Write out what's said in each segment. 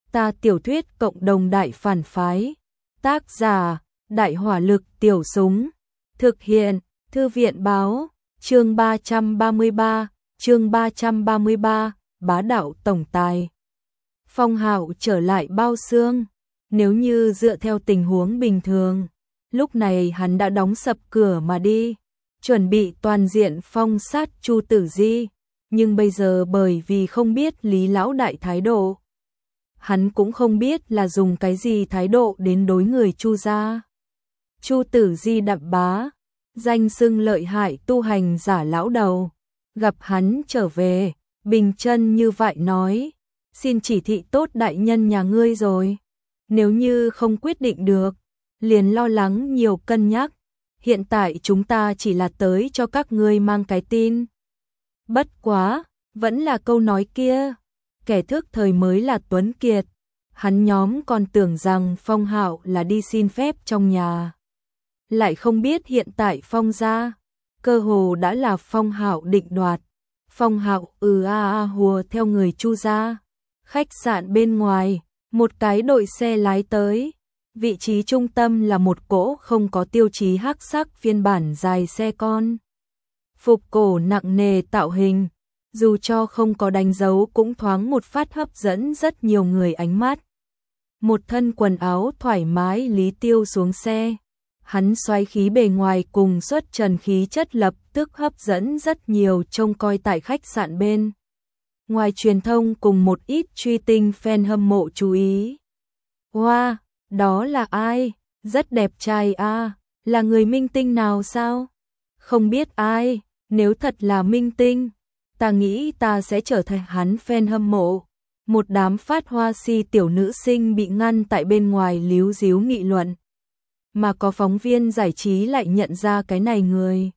Ta tiểu thuyết cộng đồng đại phản phái. Tác giả, Đại hỏa lực tiểu súng. Thực hiện, Thư viện báo, chương 333, bá đạo tổng tài. Phong Hạo trở lại Bao Xương. Nếu như dựa theo tình huống bình thường, lúc này hắn đã đóng sập cửa mà đi, chuẩn bị toàn diện phong sát Chu Tử Di. Nhưng bây giờ bởi vì không biết Lý Lão Đại thái độ, hắn cũng không biết là dùng cái gì thái độ đến đối người Chu gia. Chu Tử Di đậm bá, danh xưng lợi hại tu hành giả lão đầu, gặp hắn trở về, bình chân như vậy nói, xin chỉ thị tốt đại nhân nhà ngươi rồi. Nếu như không quyết định được, liền lo lắng nhiều cân nhắc. Hiện tại chúng ta chỉ là tới cho các ngươi mang cái tin. Bất quá, vẫn là câu nói kia, kẻ thức thời mới là tuấn kiệt. Hắn nhóm còn tưởng rằng Phong Hạo là đi xin phép trong nhà, lại không biết hiện tại Phong gia cơ hồ đã là Phong Hạo định đoạt. Phong Hạo hùa theo người Chu gia. Khách sạn bên ngoài, một cái đội xe lái tới. Vị trí trung tâm là một cỗ không có tiêu chí hắc sắc phiên bản dài xe con. Phục cổ nặng nề tạo hình, dù cho không có đánh dấu cũng thoáng một phát hấp dẫn rất nhiều người ánh mắt. Một thân quần áo thoải mái Lý Tiêu xuống xe. Hắn xoáy khí bề ngoài cùng xuất trần khí chất lập tức hấp dẫn rất nhiều trông coi tại khách sạn bên ngoài truyền thông cùng một ít truy tinh fan hâm mộ chú ý. Wow, đó là ai? Rất đẹp trai à, là người minh tinh nào sao? Không biết ai, nếu thật là minh tinh, ta nghĩ ta sẽ trở thành hắn fan hâm mộ. Một đám phát hoa si tiểu nữ sinh bị ngăn tại bên ngoài líu díu nghị luận. Mà có phóng viên giải trí lại nhận ra cái này người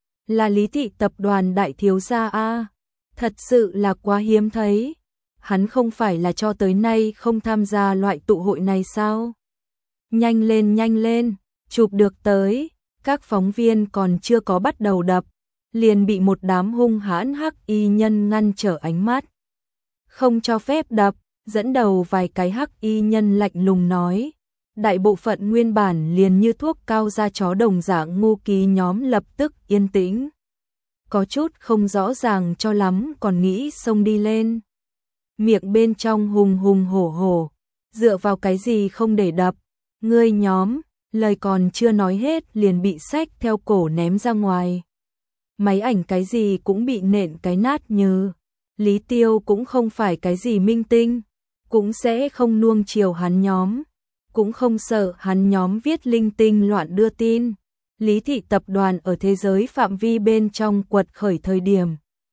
là Lý thị tập đoàn đại thiếu gia a, thật sự là quá hiếm thấy. Hắn không phải là cho tới nay không tham gia loại tụ hội này sao? Nhanh lên, chụp được tới. Các phóng viên còn chưa có bắt đầu đập, liền bị một đám hung hãn hắc y nhân ngăn trở ánh mắt. Không cho phép đập, dẫn đầu vài cái hắc y nhân lạnh lùng nói. Đại bộ phận nguyên bản liền như thuốc cao da chó đồng dạng ngu ký nhóm lập tức yên tĩnh. Có chút không rõ ràng cho lắm còn nghĩ xông đi lên. Miệng bên trong hùng hùng hổ hổ, dựa vào cái gì không để đập. Ngươi nhóm, lời còn chưa nói hết liền bị xách theo cổ ném ra ngoài. Máy ảnh cái gì cũng bị nện cái nát như. Lý Tiêu cũng không phải cái gì minh tinh, cũng sẽ không nuông chiều hắn nhóm, cũng không sợ hắn nhóm viết linh tinh loạn đưa tin. Lý thị tập đoàn ở thế giới phạm vi bên trong quật khởi thời điểm,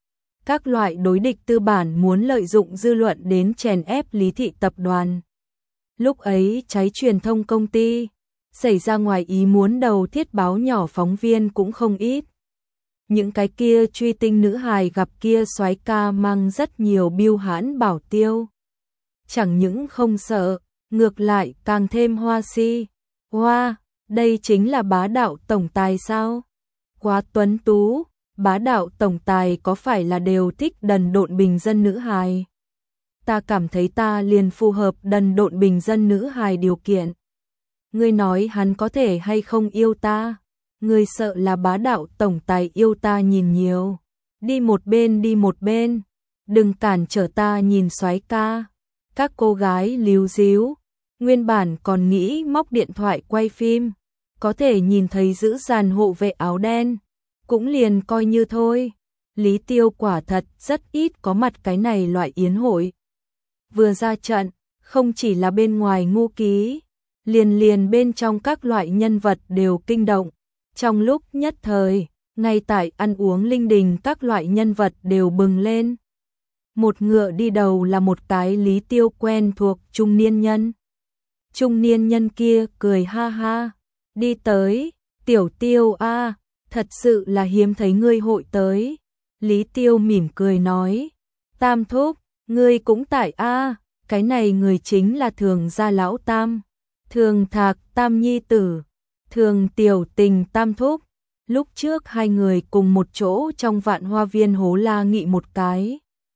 các loại đối địch tư bản muốn lợi dụng dư luận đến chèn ép Lý thị tập đoàn. Lúc ấy cháy truyền thông công ty, xảy ra ngoài ý muốn đầu thiết báo nhỏ phóng viên cũng không ít. Những cái kia truy tinh nữ hài gặp kia soái ca mang rất nhiều biêu hãn bảo tiêu. Chẳng những không sợ, ngược lại càng thêm hoa si. Hoa, đây chính là bá đạo tổng tài sao? Quá tuấn tú, bá đạo tổng tài có phải là đều thích đần độn bình dân nữ hài? Ta cảm thấy ta liền phù hợp đần độn bình dân nữ hài điều kiện. Ngươi nói hắn có thể hay không yêu ta? Ngươi sợ là bá đạo tổng tài yêu ta nhìn nhiều. Đi một bên, đừng cản trở ta nhìn soái ca. Các cô gái líu díu, nguyên bản còn nghĩ móc điện thoại quay phim, có thể nhìn thấy giữ dàn hộ vệ áo đen, cũng liền coi như thôi. Lý Tiêu quả thật rất ít có mặt cái này loại yến hội. Vừa ra trận, không chỉ là bên ngoài ngu ký, liền bên trong các loại nhân vật đều kinh động. Trong lúc nhất thời, ngay tại ăn uống linh đình các loại nhân vật đều bừng lên. Một ngựa đi đầu là một cái Lý Tiêu quen thuộc trung niên nhân. Trung niên nhân kia cười ha ha, đi tới, Tiểu Tiêu a, thật sự là hiếm thấy ngươi hội tới. Lý Tiêu mỉm cười nói, Tam thúc, ngươi cũng tại a, cái này người chính là Thường gia lão Tam, Thường Thạc Tam nhi tử, Thường Tiểu Tình Tam thúc. Lúc trước hai người cùng một chỗ trong Vạn Hoa Viên hố la nghị một cái.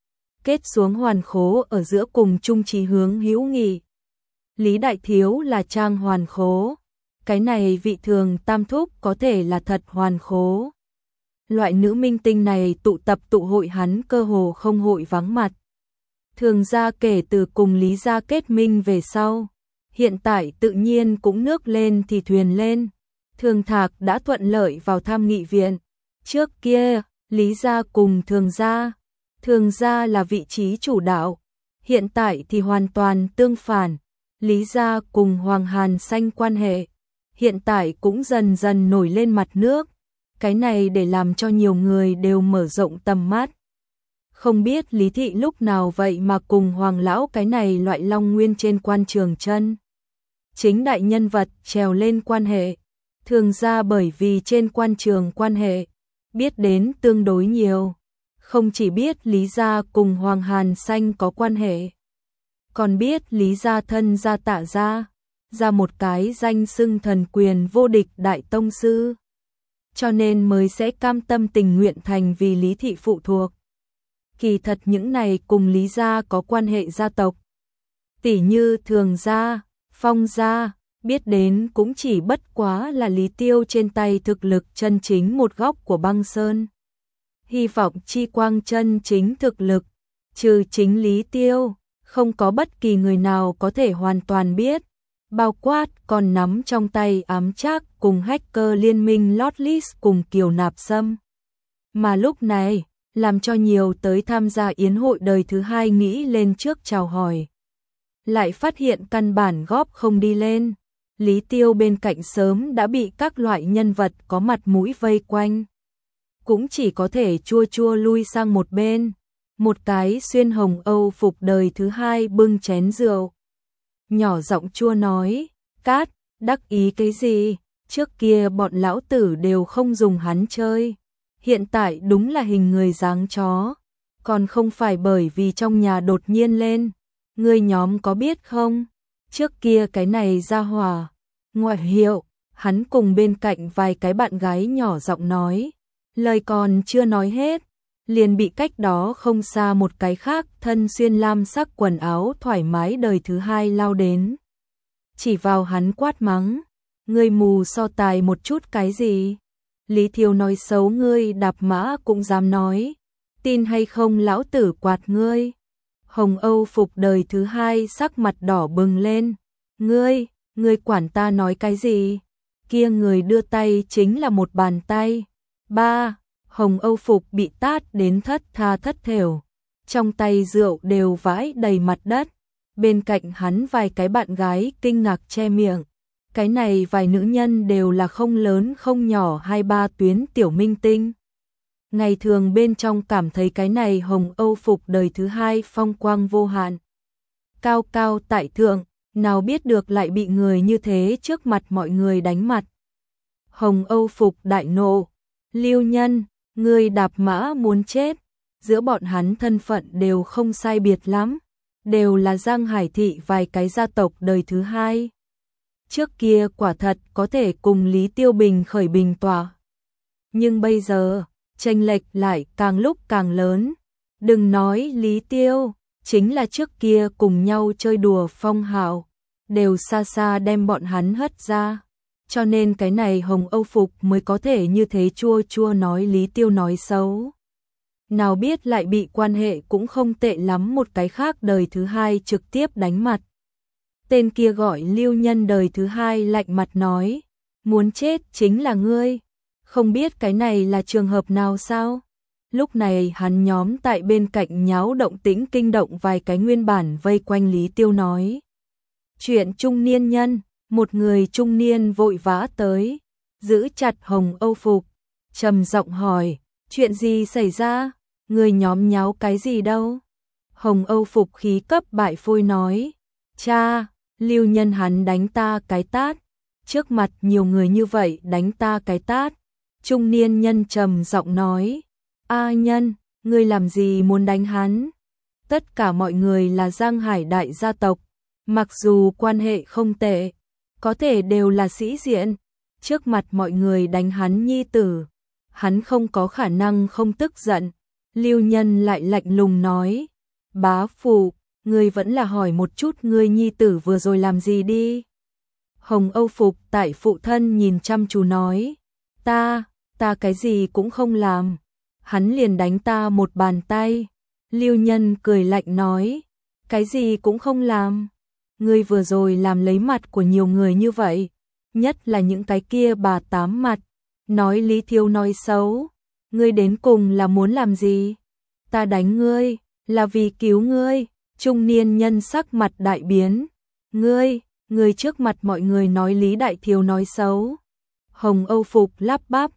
kết xuống hoàn khố ở giữa cùng chung chí hướng hữu nghị. Lý Đại Thiếu là trang hoàn khố, cái này vị Thường Tam Thúc có thể là thật hoàn khố. Loại nữ minh tinh này tụ tập tụ hội hắn cơ hồ không hội vắng mặt. Thường gia kể từ cùng Lý gia kết minh về sau, hiện tại tự nhiên cũng nước lên thì thuyền lên. Thường Thạc đã thuận lợi vào Tham Nghị viện. Trước kia, Lý gia cùng Thường gia là vị trí chủ đạo. Hiện tại thì hoàn toàn tương phản. Lý gia cùng Hoàng Hàn Sanh quan hệ, hiện tại cũng dần dần nổi lên mặt nước. Cái này để làm cho nhiều người đều mở rộng tầm mắt. Không biết Lý thị lúc nào vậy mà cùng Hoàng lão cái này loại long nguyên trên quan trường chân. Chính đại nhân vật trèo lên quan hệ. Thường gia bởi vì trên quan trường quan hệ, biết đến tương đối nhiều. Không chỉ biết Lý gia cùng Hoàng Hàn Sanh có quan hệ, còn biết Lý gia thân gia Tạ gia, ra một cái danh xưng thần quyền vô địch đại tông sư. Cho nên mới sẽ cam tâm tình nguyện thành vì Lý thị phụ thuộc. Kỳ thật những này cùng Lý gia có quan hệ gia tộc, tỉ như Thường gia, Phong gia, biết đến cũng chỉ bất quá là Lý Tiêu trên tay thực lực chân chính một góc của băng sơn. Hy vọng chi quang chân chính thực lực, trừ chính Lý Tiêu, không có bất kỳ người nào có thể hoàn toàn biết, bao quát còn nắm trong tay ám trác cùng hacker liên minh Lotlis cùng Kiều Nạp Sâm. Mà lúc này, làm cho nhiều tới tham gia yến hội đời thứ hai nghĩ lên trước chào hỏi. Lại phát hiện căn bản góp không đi lên. Lý Tiêu bên cạnh sớm đã bị các loại nhân vật có mặt mũi vây quanh. Cũng chỉ có thể chua chua lui sang một bên. Một cái xuyên hồng Âu phục đời thứ hai bưng chén rượu. Nhỏ giọng chua nói, Cát, đắc ý cái gì, trước kia bọn lão tử đều không dùng hắn chơi. Hiện tại đúng là hình người dáng chó, còn không phải bởi vì trong nhà đột nhiên lên. Ngươi nhóm có biết không, trước kia cái này ra hỏa, ngoại hiệu, hắn cùng bên cạnh vài cái bạn gái nhỏ giọng nói, lời còn chưa nói hết, liền bị cách đó không xa một cái khác thân xuyên lam sắc quần áo thoải mái đời thứ hai lao đến. Chỉ vào hắn quát mắng, ngươi mù so tài một chút cái gì? Lý Thiều nói xấu ngươi đạp mã cũng dám nói, tin hay không lão tử quạt ngươi. Hồng Âu phục đời thứ hai sắc mặt đỏ bừng lên, ngươi quản ta nói cái gì? Kia người đưa tay chính là một bàn tay. Ba, Hồng Âu phục bị tát đến thất tha thất thểu, trong tay rượu đều vãi đầy mặt đất. Bên cạnh hắn vài cái bạn gái kinh ngạc che miệng. Cái này vài nữ nhân đều là không lớn không nhỏ 2-3 tuyến tiểu minh tinh. Ngày thường bên trong cảm thấy cái này Hồng Âu phục đời thứ hai phong quang vô hạn. Cao cao tại thượng, nào biết được lại bị người như thế trước mặt mọi người đánh mặt. Hồng Âu phục đại nộ, Lưu Nhân, ngươi đạp mã muốn chết. Giữa bọn hắn thân phận đều không sai biệt lắm, đều là Giang Hải thị vài cái gia tộc đời thứ hai. Trước kia quả thật có thể cùng Lý Tiêu Bình khởi bình tỏa. Nhưng bây giờ, chênh lệch lại càng lúc càng lớn. Đừng nói Lý Tiêu, chính là trước kia cùng nhau chơi đùa Phong Hạo, đều xa xa đem bọn hắn hất ra. Cho nên cái này Hồng Âu phục mới có thể như thế chua chua nói Lý Tiêu nói xấu. Nào biết lại bị quan hệ cũng không tệ lắm một cái khác đời thứ hai trực tiếp đánh mặt. Tên kia gọi Lưu Nhân đời thứ hai lạnh mặt nói, muốn chết chính là ngươi, không biết cái này là trường hợp nào sao? Lúc này hắn nhóm tại bên cạnh nháo động tĩnh kinh động vài cái nguyên bản vây quanh Lý Tiêu nói. Chuyện trung niên nhân, một người trung niên vội vã tới, giữ chặt Hồng Âu phục, trầm giọng hỏi, chuyện gì xảy ra? Người nhóm nháo cái gì đâu? Hồng Âu phục khí cấp bại phôi nói, cha, Lưu Nhân hắn đánh ta cái tát, trước mặt nhiều người như vậy đánh ta cái tát. Trung niên nhân trầm giọng nói, A Nhân, ngươi làm gì muốn đánh hắn? Tất cả mọi người là Giang Hải đại gia tộc, mặc dù quan hệ không tệ, có thể đều là sĩ diện, trước mặt mọi người đánh hắn nhi tử, hắn không có khả năng không tức giận. Lưu Nhân lại lạnh lùng nói, Bá phụ, ngươi vẫn là hỏi một chút ngươi nhi tử vừa rồi làm gì đi. Hồng Âu Phục tại phụ thân nhìn chăm chú nói, ta cái gì cũng không làm. Hắn liền đánh ta một bàn tay. Lưu Nhân cười lạnh nói, cái gì cũng không làm. Ngươi vừa rồi làm lấy mặt của nhiều người như vậy, nhất là những cái kia bà tám mặt, nói Lý Thiếu nói xấu. Ngươi đến cùng là muốn làm gì? Ta đánh ngươi, là vì cứu ngươi. Trung niên nhân sắc mặt đại biến. Ngươi trước mặt mọi người nói Lý Đại Thiếu nói xấu. Hồng Âu Phục lắp bắp,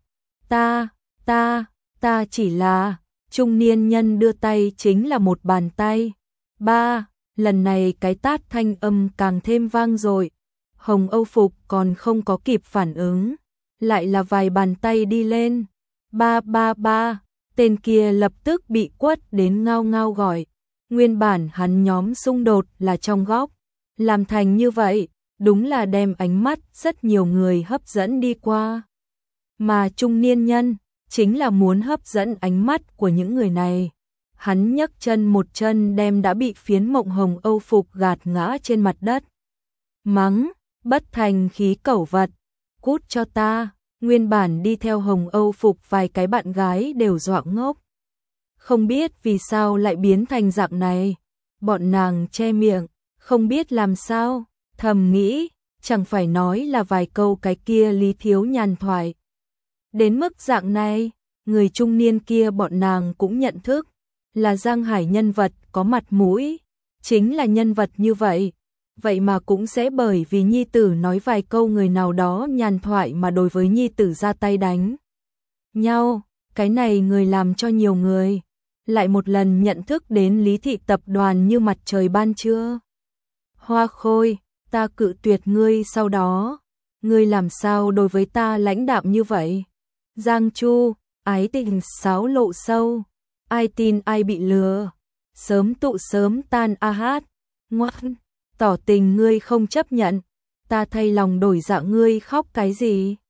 ta chỉ là, trung niên nhân đưa tay chính là một bàn tay. Ba, lần này cái tát thanh âm càng thêm vang dội. Hồng Âu Phục còn không có kịp phản ứng, lại là vài bàn tay đi lên. Ba, tên kia lập tức bị quất đến ngao ngao gọi. Nguyên bản hắn nhóm xung đột là trong góc, làm thành như vậy, đúng là đem ánh mắt rất nhiều người hấp dẫn đi qua. Mà trung niên nhân, chính là muốn hấp dẫn ánh mắt của những người này. Hắn nhấc chân một chân đem đã bị phiến Mộng Hồng Âu Phục gạt ngã trên mặt đất. Mắng, bất thành khí cẩu vật, cút cho ta. Nguyên bản đi theo Hồng Âu Phục vài cái bạn gái đều dọa ngốc. Không biết vì sao lại biến thành dạng này. Bọn nàng che miệng, không biết làm sao, thầm nghĩ, chẳng phải nói là vài câu cái kia Lý Thiếu nhàn thoại. Đến mức dạng này, người trung niên kia bọn nàng cũng nhận thức, là Giang Hải nhân vật có mặt mũi, chính là nhân vật như vậy. Vậy mà cũng sẽ bởi vì nhi tử nói vài câu người nào đó nhàn thoại mà đối với nhi tử ra tay đánh nhau. Cái này người làm cho nhiều người lại một lần nhận thức đến Lý thị tập đoàn như mặt trời ban trưa. Hoa Khôi, ta cự tuyệt ngươi, sau đó ngươi làm sao đối với ta lãnh đạm như vậy? Giang Chu, ái tình xáo lộ sâu, ai tin ai bị lừa, sớm tụ sớm tan a hát. Ngoan, tỏ tình ngươi không chấp nhận, ta thay lòng đổi dạ, ngươi khóc cái gì?